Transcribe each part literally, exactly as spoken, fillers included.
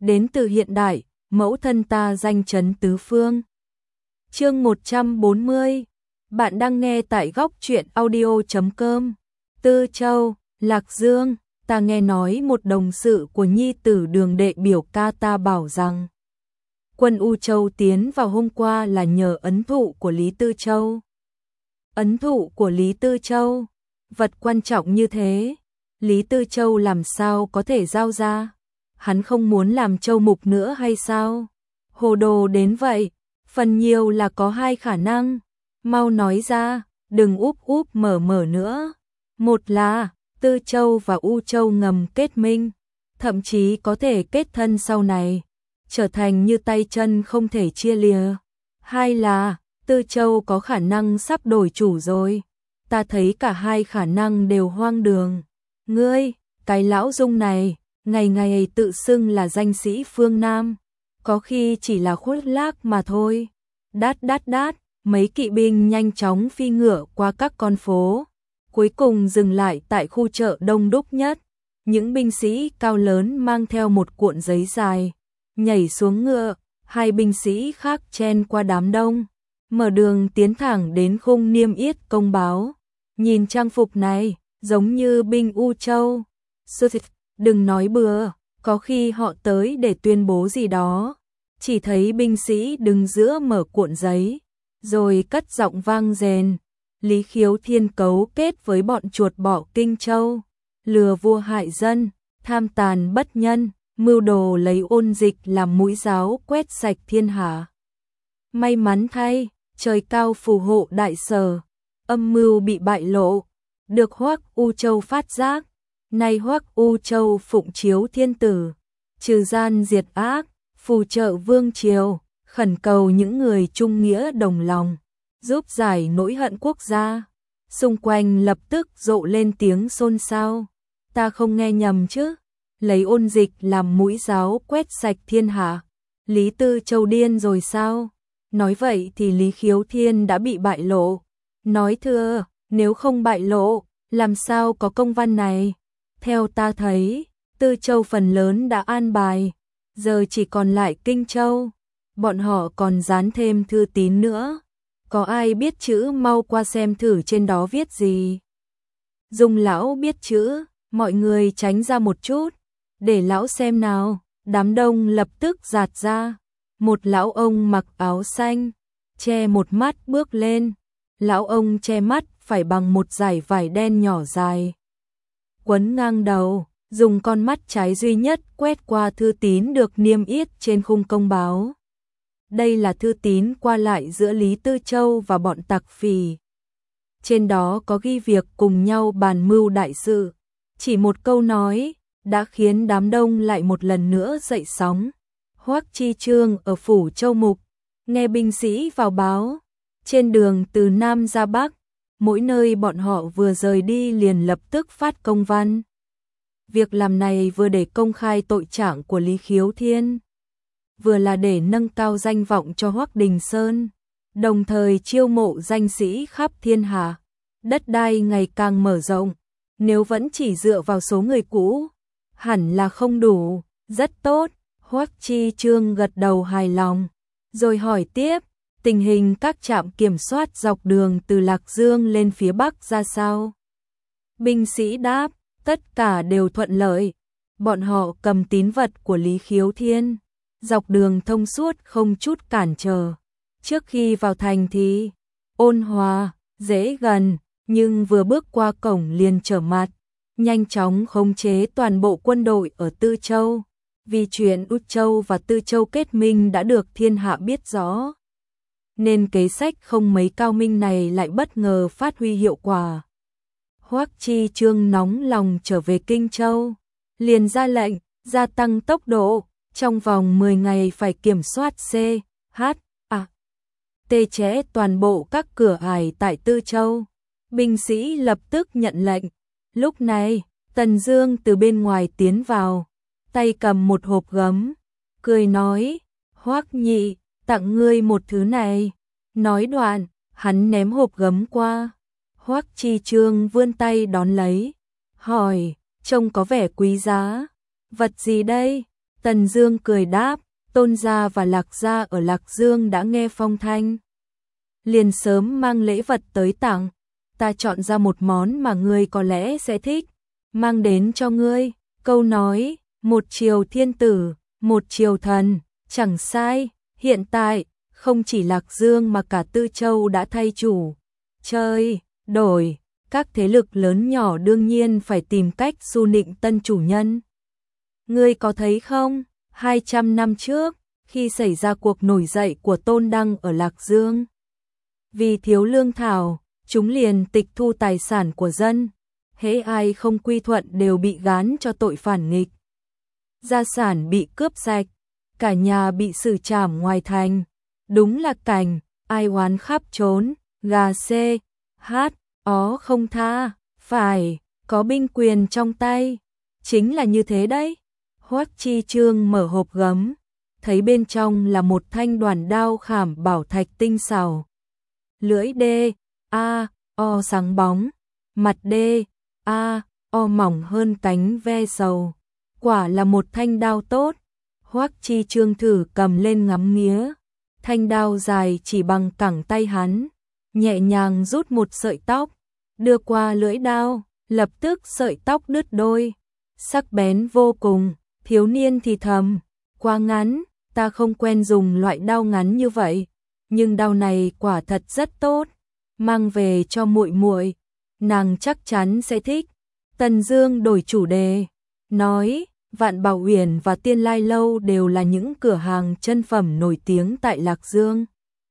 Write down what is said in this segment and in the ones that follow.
đến từ hiện đại, mẫu thân ta danh chấn tứ phương. Chương một trăm bốn mươi. Bạn đang nghe tại góc truyện audio chấm com. Tư Châu, Lạc Dương, ta nghe nói một đồng sự của nhi tử Đường đệ biểu ca ta bảo rằng quân U Châu tiến vào hôm qua là nhờ ấn thụ của Lý Tư Châu. Ấn thụ của Lý Tư Châu, vật quan trọng như thế, Lý Tư Châu làm sao có thể giao ra? Hắn không muốn làm châu mục nữa hay sao? Hồ đồ đến vậy, phần nhiều là có hai khả năng. Mau nói ra, đừng úp úp mở mở nữa. Một là Tư Châu và U Châu ngầm kết minh, thậm chí có thể kết thân sau này, trở thành như tay chân không thể chia lìa. Hai là Tư Châu có khả năng sắp đổi chủ rồi. Ta thấy cả hai khả năng đều hoang đường. Ngươi, cái lão Dung này, ngày ngày tự xưng là danh sĩ phương Nam, có khi chỉ là khuất lác mà thôi. Đát đát đát, mấy kỵ binh nhanh chóng phi ngựa qua các con phố, cuối cùng dừng lại tại khu chợ đông đúc nhất. Những binh sĩ cao lớn mang theo một cuộn giấy dài, nhảy xuống ngựa, hai binh sĩ khác chen qua đám đông, mở đường tiến thẳng đến khung niêm yết công báo. Nhìn trang phục này, giống như binh U Châu. Đừng nói bừa, có khi họ tới để tuyên bố gì đó. Chỉ thấy binh sĩ đứng giữa mở cuộn giấy, rồi cất giọng vang dền. Lý Khiếu Thiên cấu kết với bọn chuột bọ Kinh Châu, lừa vua hại dân, tham tàn bất nhân, mưu đồ lấy ôn dịch làm mũi giáo quét sạch thiên hạ. May mắn thay, trời cao phù hộ đại sở, âm mưu bị bại lộ, được Hoắc U Châu phát giác. Nay Hoắc U Châu phụng chiếu thiên tử, trừ gian diệt ác, phù trợ vương triều, khẩn cầu những người trung nghĩa đồng lòng, giúp giải nỗi hận quốc gia. Xung quanh lập tức rộ lên tiếng xôn xao. Ta không nghe nhầm chứ? Lấy ôn dịch làm mũi giáo quét sạch thiên hạ. Lý Tư Châu điên rồi sao? Nói vậy thì Lý Khiếu Thiên đã bị bại lộ. Nói thưa, nếu không bại lộ, làm sao có công văn này? Theo ta thấy, Tư Châu phần lớn đã an bài, giờ chỉ còn lại Kinh Châu. Bọn họ còn dán thêm thư tín nữa. Có ai biết chữ mau qua xem thử trên đó viết gì? Dung lão biết chữ, mọi người tránh ra một chút, để lão xem nào. Đám đông lập tức giạt ra. Một lão ông mặc áo xanh, che một mắt bước lên. Lão ông che mắt phải bằng một dải vải đen nhỏ dài, quấn ngang đầu, dùng con mắt trái duy nhất quét qua thư tín được niêm yết trên khung công báo. Đây là thư tín qua lại giữa Lý Tư Châu và bọn tặc phỉ. Trên đó có ghi việc cùng nhau bàn mưu đại sự. Chỉ một câu nói đã khiến đám đông lại một lần nữa dậy sóng. Hoắc Chi Trương ở phủ Châu Mục, nghe binh sĩ vào báo, trên đường từ Nam ra Bắc, mỗi nơi bọn họ vừa rời đi liền lập tức phát công văn. Việc làm này vừa để công khai tội trạng của Lý Khiếu Thiên, vừa là để nâng cao danh vọng cho Hoắc Đình Sơn, đồng thời chiêu mộ danh sĩ khắp thiên hạ. Đất đai ngày càng mở rộng, nếu vẫn chỉ dựa vào số người cũ, hẳn là không đủ. Rất tốt, Hoắc Chi Trương gật đầu hài lòng, rồi hỏi tiếp, tình hình các trạm kiểm soát dọc đường từ Lạc Dương lên phía Bắc ra sao? Binh sĩ đáp, tất cả đều thuận lợi. Bọn họ cầm tín vật của Lý Khiếu Thiên, dọc đường thông suốt không chút cản trở. Trước khi vào thành thì ôn hòa, dễ gần, nhưng vừa bước qua cổng liền trở mặt, nhanh chóng khống chế toàn bộ quân đội ở Tư Châu. Vì chuyện U Châu và Tư Châu kết minh đã được thiên hạ biết rõ, nên kế sách không mấy cao minh này lại bất ngờ phát huy hiệu quả. Hoắc Chi Trương nóng lòng trở về Kinh Châu, liền ra lệnh gia tăng tốc độ, trong vòng mười ngày phải kiểm soát C, H, A, T chế toàn bộ các cửa ải tại Tư Châu. Binh sĩ lập tức nhận lệnh. Lúc này, Tần Dương từ bên ngoài tiến vào, tay cầm một hộp gấm, cười nói, Hoắc nhị, tặng ngươi một thứ này. Nói đoạn, hắn ném hộp gấm qua. Hoắc Chi Trương vươn tay đón lấy, hỏi, trông có vẻ quý giá. Vật gì đây? Tần Dương cười đáp, Tôn gia và Lạc gia ở Lạc Dương đã nghe phong thanh, liền sớm mang lễ vật tới tặng. Ta chọn ra một món mà ngươi có lẽ sẽ thích, mang đến cho ngươi. Câu nói, một triều thiên tử, một triều thần, chẳng sai. Hiện tại, không chỉ Lạc Dương mà cả Tư Châu đã thay chủ, chơi, đổi. Các thế lực lớn nhỏ đương nhiên phải tìm cách su nịnh tân chủ nhân. Ngươi có thấy không, hai trăm năm trước, khi xảy ra cuộc nổi dậy của Tôn Đăng ở Lạc Dương, vì thiếu lương thảo, chúng liền tịch thu tài sản của dân, hễ ai không quy thuận đều bị gán cho tội phản nghịch. Gia sản bị cướp sạch, cả nhà bị xử trảm ngoài thành, đúng là cảnh ai oán khắp trốn, gà xê, hát, ó không tha, phải, có binh quyền trong tay, chính là như thế đấy. Hoắc Chi Trương mở hộp gấm, thấy bên trong là một thanh đoàn đao khảm bảo thạch tinh xảo. Lưỡi đê, a, o sáng bóng, mặt đê, a, o mỏng hơn cánh ve sầu. Quả là một thanh đao tốt. Hoắc Chi Trương thử cầm lên ngắm nghía, thanh đao dài chỉ bằng cẳng tay hắn, nhẹ nhàng rút một sợi tóc, đưa qua lưỡi đao, lập tức sợi tóc đứt đôi, sắc bén vô cùng. Thiếu niên thì thầm, quá ngắn, ta không quen dùng loại đao ngắn như vậy, nhưng đao này quả thật rất tốt, mang về cho muội muội, nàng chắc chắn sẽ thích. Tần Dương đổi chủ đề, nói, Vạn Bảo Uyển và Tiên Lai Lâu đều là những cửa hàng chân phẩm nổi tiếng tại Lạc Dương,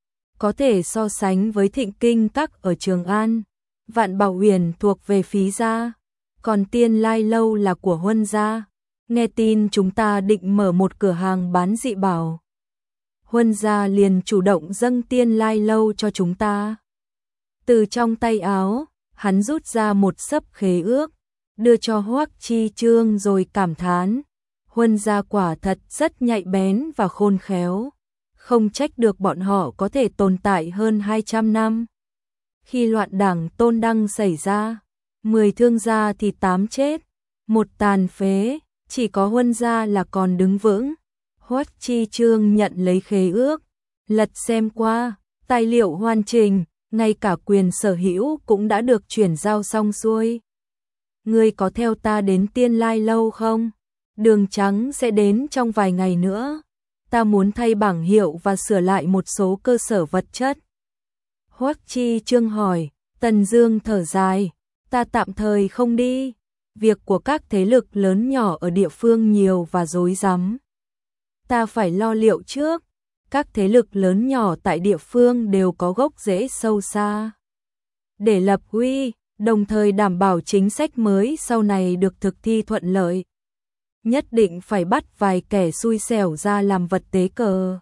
có thể so sánh với Thịnh Kinh Các ở Trường An. Vạn Bảo Uyển thuộc về Phí gia, còn Tiên Lai Lâu là của Huân gia. Nghe tin chúng ta định mở một cửa hàng bán dị bảo, Huân gia liền chủ động dâng Tiên Lai Lâu cho chúng ta. Từ trong tay áo, hắn rút ra một xấp khế ước, đưa cho Hoắc Chi Trương rồi cảm thán, Huân gia quả thật rất nhạy bén và khôn khéo, không trách được bọn họ có thể tồn tại hơn hai trăm năm. Khi loạn đảng Tôn Đăng xảy ra, mười thương gia thì tám chết, một tàn phế, chỉ có Huân gia là còn đứng vững. Hoắc Chi Trương nhận lấy khế ước, lật xem qua, tài liệu hoàn chỉnh, ngay cả quyền sở hữu cũng đã được chuyển giao xong xuôi. Ngươi có theo ta đến Tiên Lai Lâu không? Đường Trắng sẽ đến trong vài ngày nữa. Ta muốn thay bảng hiệu và sửa lại một số cơ sở vật chất. Hoắc Chi Trương hỏi, Tần Dương thở dài, ta tạm thời không đi. Việc của các thế lực lớn nhỏ ở địa phương nhiều và rối rắm. Ta phải lo liệu trước. Các thế lực lớn nhỏ tại địa phương đều có gốc rễ sâu xa. Để lập uy, đồng thời đảm bảo chính sách mới sau này được thực thi thuận lợi, nhất định phải bắt vài kẻ xui xẻo ra làm vật tế cờ.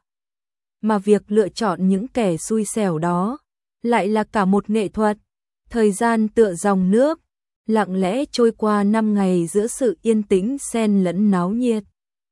Mà việc lựa chọn những kẻ xui xẻo đó lại là cả một nghệ thuật. Thời gian tựa dòng nước, lặng lẽ trôi qua năm ngày giữa sự yên tĩnh xen lẫn náo nhiệt.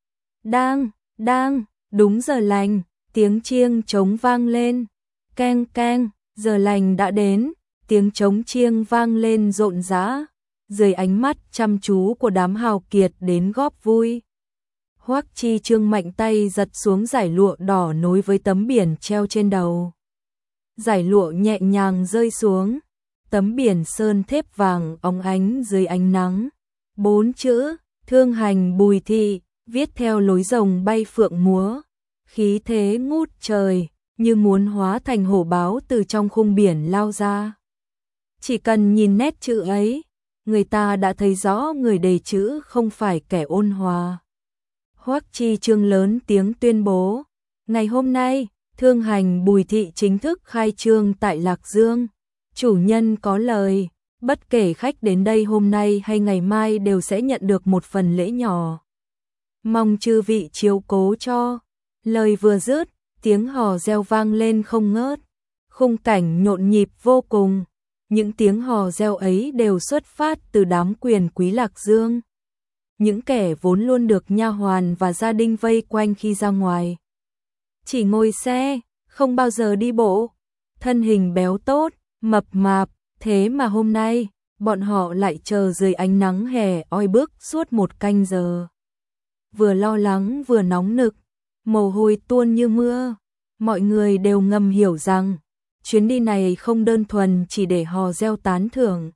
Đang, đang, đúng giờ lành, tiếng chiêng trống vang lên. Keng keng, giờ lành đã đến, tiếng trống chiêng vang lên rộn rã, dưới ánh mắt chăm chú của đám hào kiệt đến góp vui. Hoắc Chi Trương mạnh tay giật xuống dải lụa đỏ nối với tấm biển treo trên đầu. Dải lụa nhẹ nhàng rơi xuống, tấm biển sơn thép vàng óng ánh dưới ánh nắng. Bốn chữ, Thương Hành Bùi Thị, viết theo lối rồng bay phượng múa, khí thế ngút trời, như muốn hóa thành hổ báo từ trong khung biển lao ra. Chỉ cần nhìn nét chữ ấy, người ta đã thấy rõ người đề chữ không phải kẻ ôn hòa. Hoắc Chi Trương lớn tiếng tuyên bố, ngày hôm nay, Thương Hành Bùi Thị chính thức khai trương tại Lạc Dương. Chủ nhân có lời, bất kể khách đến đây hôm nay hay ngày mai đều sẽ nhận được một phần lễ nhỏ. Mong chư vị chiếu cố cho. Lời vừa dứt, tiếng hò reo vang lên không ngớt. Khung cảnh nhộn nhịp vô cùng. Những tiếng hò reo ấy đều xuất phát từ đám quyền quý Lạc Dương. Những kẻ vốn luôn được nha hoàn và gia đình vây quanh khi ra ngoài. Chỉ ngồi xe, không bao giờ đi bộ. Thân hình béo tốt, mập mạp, thế mà hôm nay, bọn họ lại chờ dưới ánh nắng hè oi bức suốt một canh giờ. vừa lo lắng vừa nóng nực, mồ hôi tuôn như mưa. Mọi người đều ngầm hiểu rằng, chuyến đi này không đơn thuần chỉ để hò reo tán thưởng,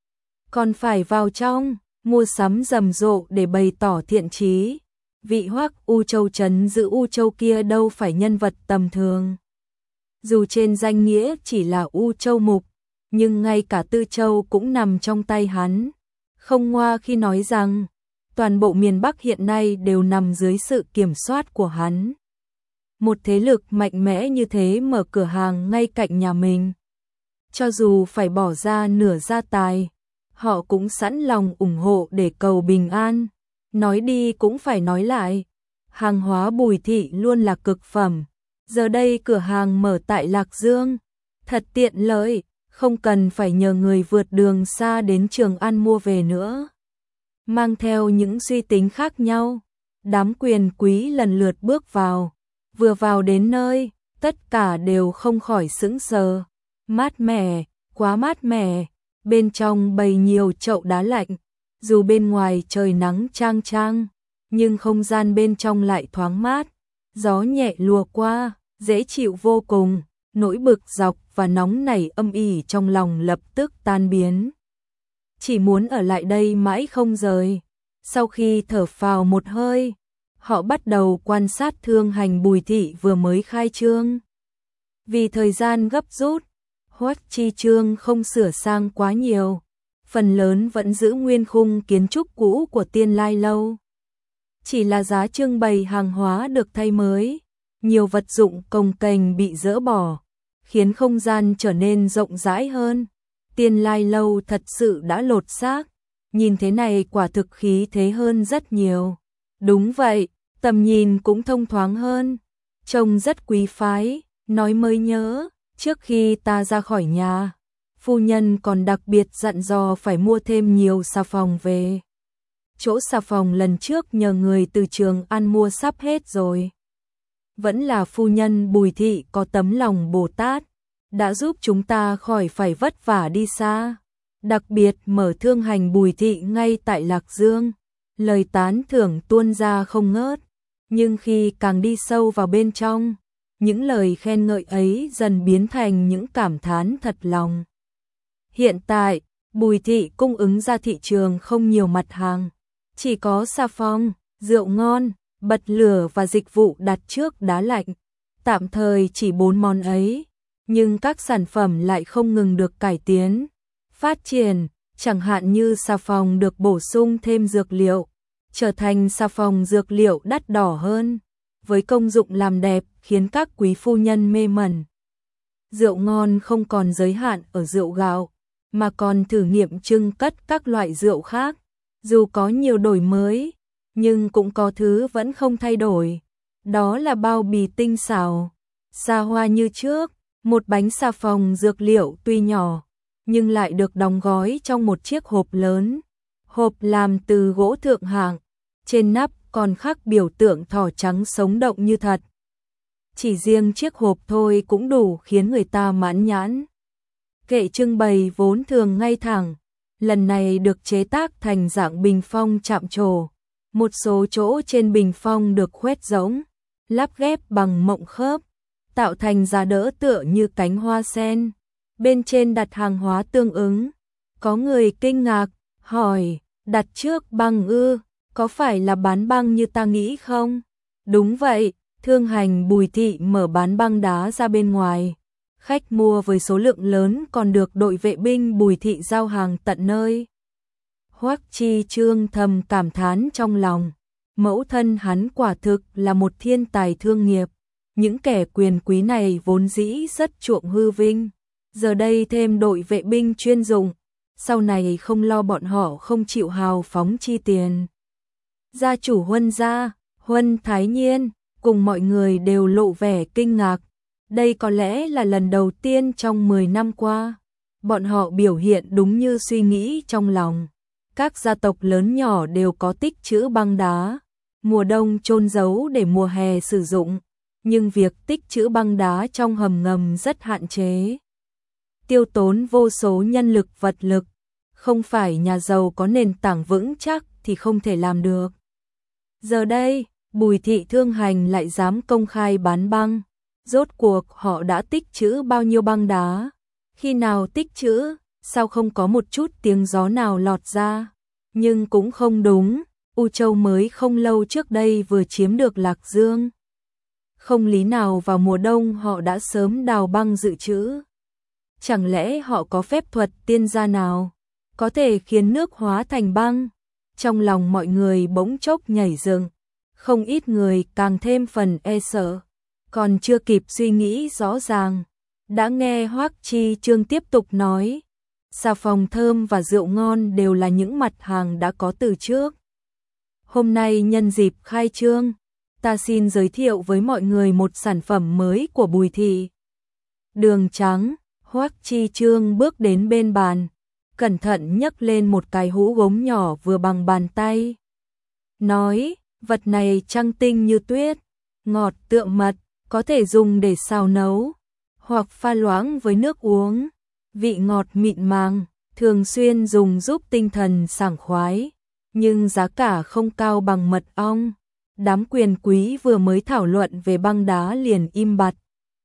còn phải vào trong, mua sắm rầm rộ để bày tỏ thiện chí. Vị Hoắc U Châu trấn giữ U Châu kia đâu phải nhân vật tầm thường. Dù trên danh nghĩa chỉ là U Châu mục, nhưng ngay cả Tư Châu cũng nằm trong tay hắn. Không ngoa khi nói rằng, toàn bộ miền Bắc hiện nay đều nằm dưới sự kiểm soát của hắn. Một thế lực mạnh mẽ như thế mở cửa hàng ngay cạnh nhà mình. Cho dù phải bỏ ra nửa gia tài, họ cũng sẵn lòng ủng hộ để cầu bình an. Nói đi cũng phải nói lại, hàng hóa Bùi thị luôn là cực phẩm. Giờ đây cửa hàng mở tại Lạc Dương, thật tiện lợi, không cần phải nhờ người vượt đường xa đến Trường An mua về nữa. Mang theo những suy tính khác nhau, đám quyền quý lần lượt bước vào. Vừa vào đến nơi, tất cả đều không khỏi sững sờ. Mát mẻ, quá mát mẻ, bên trong bày nhiều chậu đá lạnh. Dù bên ngoài trời nắng chang chang, nhưng không gian bên trong lại thoáng mát. Gió nhẹ lùa qua, dễ chịu vô cùng, nỗi bực dọc và nóng nảy âm ỉ trong lòng lập tức tan biến. Chỉ muốn ở lại đây mãi không rời. Sau khi thở phào một hơi, họ bắt đầu quan sát thương hành Bùi thị vừa mới khai trương. Vì thời gian gấp rút, Hoắc Chi Trương không sửa sang quá nhiều, phần lớn vẫn giữ nguyên khung kiến trúc cũ của Tiên Lai lâu. Chỉ là giá trưng bày hàng hóa được thay mới, nhiều vật dụng cồng kềnh bị dỡ bỏ, khiến không gian trở nên rộng rãi hơn. Tiên Lai lâu thật sự đã lột xác, nhìn thế này quả thực khí thế hơn rất nhiều. Đúng vậy, tầm nhìn cũng thông thoáng hơn, trông rất quý phái. Nói mới nhớ, trước khi ta ra khỏi nhà, phu nhân còn đặc biệt dặn dò phải mua thêm nhiều xà phòng về. Chỗ xà phòng lần trước nhờ người từ Trường An mua sắp hết rồi. Vẫn là phu nhân Bùi thị có tấm lòng Bồ Tát, đã giúp chúng ta khỏi phải vất vả đi xa. Đặc biệt mở thương hành Bùi thị ngay tại Lạc Dương, lời tán thưởng tuôn ra không ngớt. Nhưng khi càng đi sâu vào bên trong, những lời khen ngợi ấy dần biến thành những cảm thán thật lòng. Hiện tại, Bùi thị cung ứng ra thị trường không nhiều mặt hàng, chỉ có xà phòng, rượu ngon, bật lửa và dịch vụ đặt trước đá lạnh. Tạm thời chỉ bốn món ấy, nhưng các sản phẩm lại không ngừng được cải tiến, phát triển, chẳng hạn như xà phòng được bổ sung thêm dược liệu, trở thành xà phòng dược liệu đắt đỏ hơn, với công dụng làm đẹp khiến các quý phu nhân mê mẩn. Rượu ngon không còn giới hạn ở rượu gạo, mà còn thử nghiệm trưng cất các loại rượu khác. Dù có nhiều đổi mới, nhưng cũng có thứ vẫn không thay đổi. Đó là bao bì tinh xảo, xa hoa như trước. Một bánh xà phòng dược liệu tuy nhỏ, nhưng lại được đóng gói trong một chiếc hộp lớn. Hộp làm từ gỗ thượng hạng, trên nắp còn khắc biểu tượng thỏ trắng sống động như thật. Chỉ riêng chiếc hộp thôi cũng đủ khiến người ta mãn nhãn. Kệ trưng bày vốn thường ngay thẳng, lần này được chế tác thành dạng bình phong chạm trổ. Một số chỗ trên bình phong được khuét rỗng, lắp ghép bằng mộng khớp, tạo thành giá đỡ tựa như cánh hoa sen. Bên trên đặt hàng hóa tương ứng. Có người kinh ngạc, hỏi, đặt trước băng ư, có phải là bán băng như ta nghĩ không? Đúng vậy, thương hành Bùi thị mở bán băng đá ra bên ngoài. Khách mua với số lượng lớn còn được đội vệ binh Bùi thị giao hàng tận nơi. Hoắc Chi Trương thầm cảm thán trong lòng, mẫu thân hắn quả thực là một thiên tài thương nghiệp. Những kẻ quyền quý này vốn dĩ rất chuộng hư vinh, giờ đây thêm đội vệ binh chuyên dụng, sau này không lo bọn họ không chịu hào phóng chi tiền. Gia chủ Huân gia, Huân Thái Nhiên, cùng mọi người đều lộ vẻ kinh ngạc. Đây có lẽ là lần đầu tiên trong mười năm qua, bọn họ biểu hiện đúng như suy nghĩ trong lòng. Các gia tộc lớn nhỏ đều có tích trữ băng đá, mùa đông chôn giấu để mùa hè sử dụng, nhưng việc tích trữ băng đá trong hầm ngầm rất hạn chế. Tiêu tốn vô số nhân lực vật lực, không phải nhà giàu có nền tảng vững chắc thì không thể làm được. Giờ đây, Bùi thị Thương Hành lại dám công khai bán băng. Rốt cuộc họ đã tích trữ bao nhiêu băng đá? Khi nào tích trữ, sao không có một chút tiếng gió nào lọt ra? Nhưng cũng không đúng, U Châu mới không lâu trước đây vừa chiếm được Lạc Dương. Không lý nào vào mùa đông họ đã sớm đào băng dự trữ. Chẳng lẽ họ có phép thuật tiên gia nào, có thể khiến nước hóa thành băng? Trong lòng mọi người bỗng chốc nhảy dựng, không ít người càng thêm phần e sợ. Còn chưa kịp suy nghĩ rõ ràng, đã nghe Hoắc Chi Trương tiếp tục nói, xà phòng thơm và rượu ngon đều là những mặt hàng đã có từ trước. Hôm nay nhân dịp khai trương, ta xin giới thiệu với mọi người một sản phẩm mới của Bùi thị. Đường trắng. Hoắc Chi Trương bước đến bên bàn, cẩn thận nhấc lên một cái hũ gốm nhỏ vừa bằng bàn tay. Nói, vật này trắng tinh như tuyết, ngọt tựa mật, có thể dùng để xào nấu, hoặc pha loãng với nước uống, vị ngọt mịn màng, thường xuyên dùng giúp tinh thần sảng khoái, nhưng giá cả không cao bằng mật ong. Đám quyền quý vừa mới thảo luận về băng đá liền im bặt.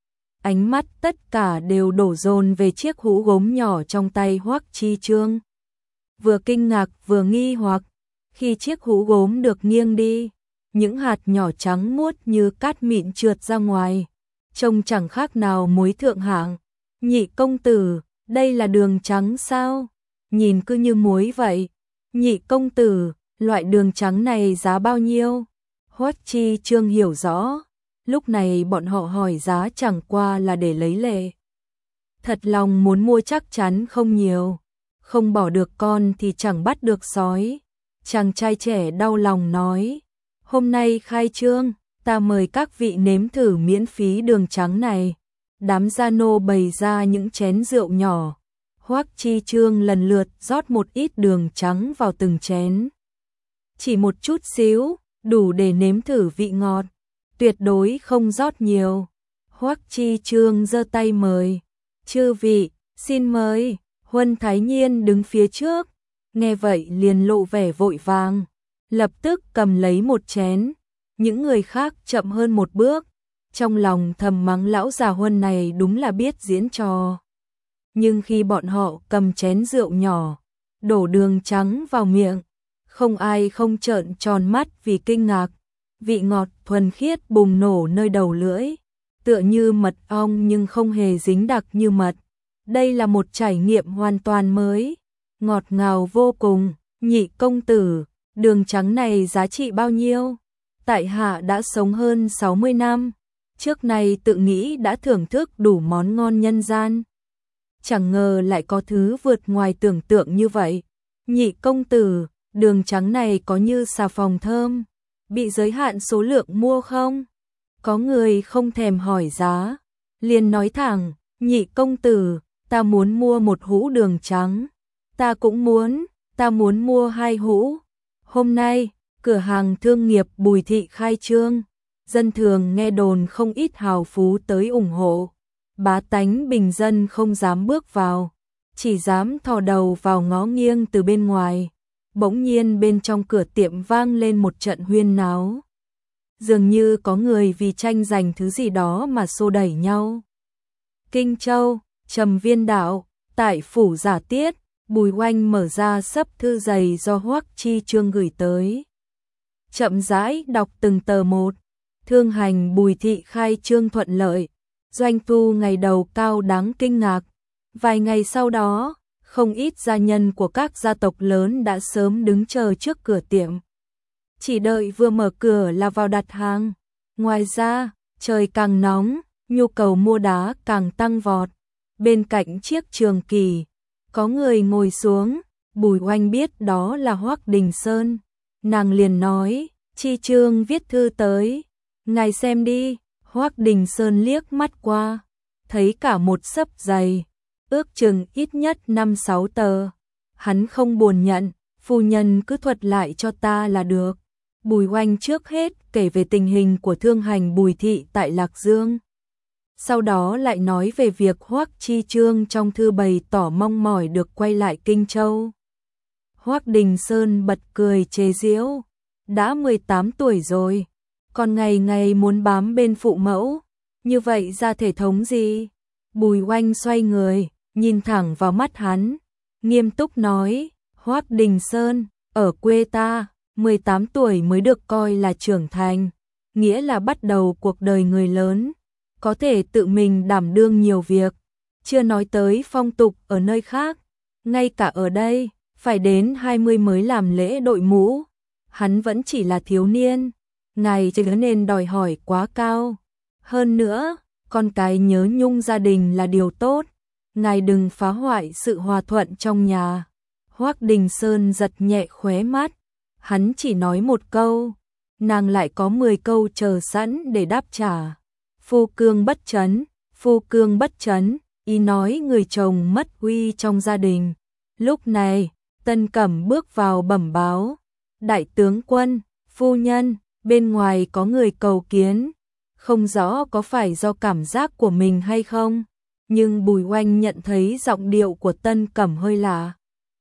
Ánh mắt tất cả đều đổ dồn về chiếc hũ gốm nhỏ trong tay Hoắc Chi Trương. Vừa kinh ngạc vừa nghi hoặc, khi chiếc hũ gốm được nghiêng đi, những hạt nhỏ trắng muốt như cát mịn trượt ra ngoài, trông chẳng khác nào muối thượng hạng. Nhị công tử, đây là đường trắng sao? Nhìn cứ như muối vậy. Nhị công tử, loại đường trắng này giá bao nhiêu? Hoắc Chi Trương hiểu rõ. Lúc này bọn họ hỏi giá chẳng qua là để lấy lệ. Thật lòng muốn mua chắc chắn không nhiều, không bỏ được con thì chẳng bắt được sói. Chàng trai trẻ đau lòng nói, hôm nay khai trương, ta mời các vị nếm thử miễn phí đường trắng này. Đám gia nô bày ra những chén rượu nhỏ, Hoắc Chi Trương lần lượt rót một ít đường trắng vào từng chén. Chỉ một chút xíu, đủ để nếm thử vị ngọt. Tuyệt đối không rót nhiều. Hoắc Chi Trương giơ tay mời, chư vị, xin mời. Huân Thái Nhiên đứng phía trước, nghe vậy liền lộ vẻ vội vàng, lập tức cầm lấy một chén. Những người khác chậm hơn một bước, trong lòng thầm mắng lão già Huân này đúng là biết diễn trò. Nhưng khi bọn họ cầm chén rượu nhỏ, đổ đường trắng vào miệng, không ai không trợn tròn mắt vì kinh ngạc. Vị ngọt thuần khiết bùng nổ nơi đầu lưỡi, tựa như mật ong nhưng không hề dính đặc như mật. Đây là một trải nghiệm hoàn toàn mới, ngọt ngào vô cùng. Nhị công tử, đường trắng này giá trị bao nhiêu? Tại hạ đã sống hơn sáu mươi năm, trước này tự nghĩ đã thưởng thức đủ món ngon nhân gian. Chẳng ngờ lại có thứ vượt ngoài tưởng tượng như vậy. Nhị công tử, đường trắng này có như xà phòng thơm, bị giới hạn số lượng mua không? Có người không thèm hỏi giá, liền nói thẳng, nhị công tử, ta muốn mua một hũ đường trắng. Ta cũng muốn, ta muốn mua hai hũ. Hôm nay, cửa hàng thương nghiệp Bùi thị khai trương, dân thường nghe đồn không ít hào phú tới ủng hộ. Bá tánh bình dân không dám bước vào, chỉ dám thò đầu vào ngó nghiêng từ bên ngoài. Bỗng nhiên bên trong cửa tiệm vang lên một trận huyên náo. Dường như có người vì tranh giành thứ gì đó mà xô đẩy nhau. Kinh Châu, Trầm Viên Đạo, tại phủ Giả Tiết, Bùi Oanh mở ra xấp thư dày do Hoắc Chi Trương gửi tới. Chậm rãi đọc từng tờ một. Thương hành Bùi thị khai trương thuận lợi, doanh thu ngày đầu cao đáng kinh ngạc. Vài ngày sau đó, không ít gia nhân của các gia tộc lớn đã sớm đứng chờ trước cửa tiệm. Chỉ đợi vừa mở cửa là vào đặt hàng. Ngoài ra, trời càng nóng, nhu cầu mua đá càng tăng vọt. Bên cạnh chiếc trường kỳ, có người ngồi xuống, Bùi Oanh biết đó là Hoắc Đình Sơn. Nàng liền nói, Chi Trương viết thư tới, ngài xem đi. Hoắc Đình Sơn liếc mắt qua, thấy cả một xấp dày, ước chừng ít nhất năm sáu tờ. Hắn không buồn nhận, phu nhân cứ thuật lại cho ta là được. Bùi Oanh trước hết kể về tình hình của thương hành Bùi thị tại Lạc Dương. Sau đó lại nói về việc Hoắc Chi Trương trong thư bày tỏ mong mỏi được quay lại Kinh Châu. Hoắc Đình Sơn bật cười chế giễu, đã mười tám tuổi rồi, còn ngày ngày muốn bám bên phụ mẫu, như vậy ra thể thống gì? Bùi Oanh xoay người, nhìn thẳng vào mắt hắn, nghiêm túc nói, Hoắc Đình Sơn, ở quê ta, mười tám tuổi mới được coi là trưởng thành, nghĩa là bắt đầu cuộc đời người lớn, có thể tự mình đảm đương nhiều việc, chưa nói tới phong tục ở nơi khác, ngay cả ở đây, phải đến hai mươi mới làm lễ đội mũ, hắn vẫn chỉ là thiếu niên, ngài chưa nên đòi hỏi quá cao. Hơn nữa, con cái nhớ nhung gia đình là điều tốt, ngài đừng phá hoại sự hòa thuận trong nhà. Hoắc Đình Sơn giật nhẹ khóe mắt, hắn chỉ nói một câu, nàng lại có mười câu chờ sẵn để đáp trả. Phu cương bất chấn, phu cương bất chấn, ý nói người chồng mất uy trong gia đình. Lúc này, Tân Cẩm bước vào bẩm báo, đại tướng quân, phu nhân, bên ngoài có người cầu kiến, không rõ có phải do cảm giác của mình hay không, nhưng Bùi Oanh nhận thấy giọng điệu của Tân Cẩm hơi lạ.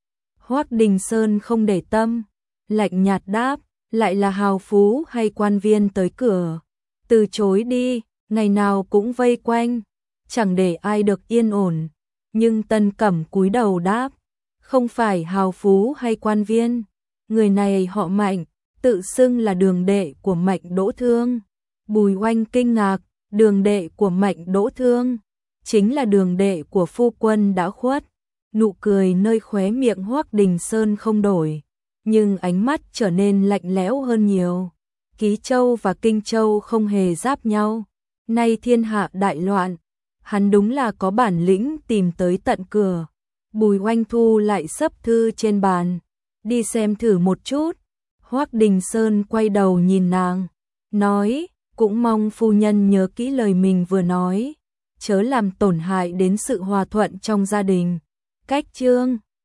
Hoắc Đình Sơn không để tâm, lạnh nhạt đáp, lại là hào phú hay quan viên tới cửa, từ chối đi, ngày nào cũng vây quanh, chẳng để ai được yên ổn. Nhưng Tân Cẩm cúi đầu đáp, không phải hào phú hay quan viên, người này họ Mạnh, tự xưng là đường đệ của Mạnh Đỗ Thương. Bùi Oanh kinh ngạc, đường đệ của Mạnh Đỗ Thương, chính là đường đệ của phu quân đã khuất. Nụ cười nơi khóe miệng Hoắc Đình Sơn không đổi, nhưng ánh mắt trở nên lạnh lẽo hơn nhiều. Ký Châu và Kinh Châu không hề giáp nhau, nay thiên hạ đại loạn, hắn đúng là có bản lĩnh tìm tới tận cửa. Bùi Oanh thu lại sấp thư trên bàn, đi xem thử một chút. Hoắc Đình Sơn quay đầu nhìn nàng, nói, cũng mong phu nhân nhớ kỹ lời mình vừa nói, chớ làm tổn hại đến sự hòa thuận trong gia đình. Cách chương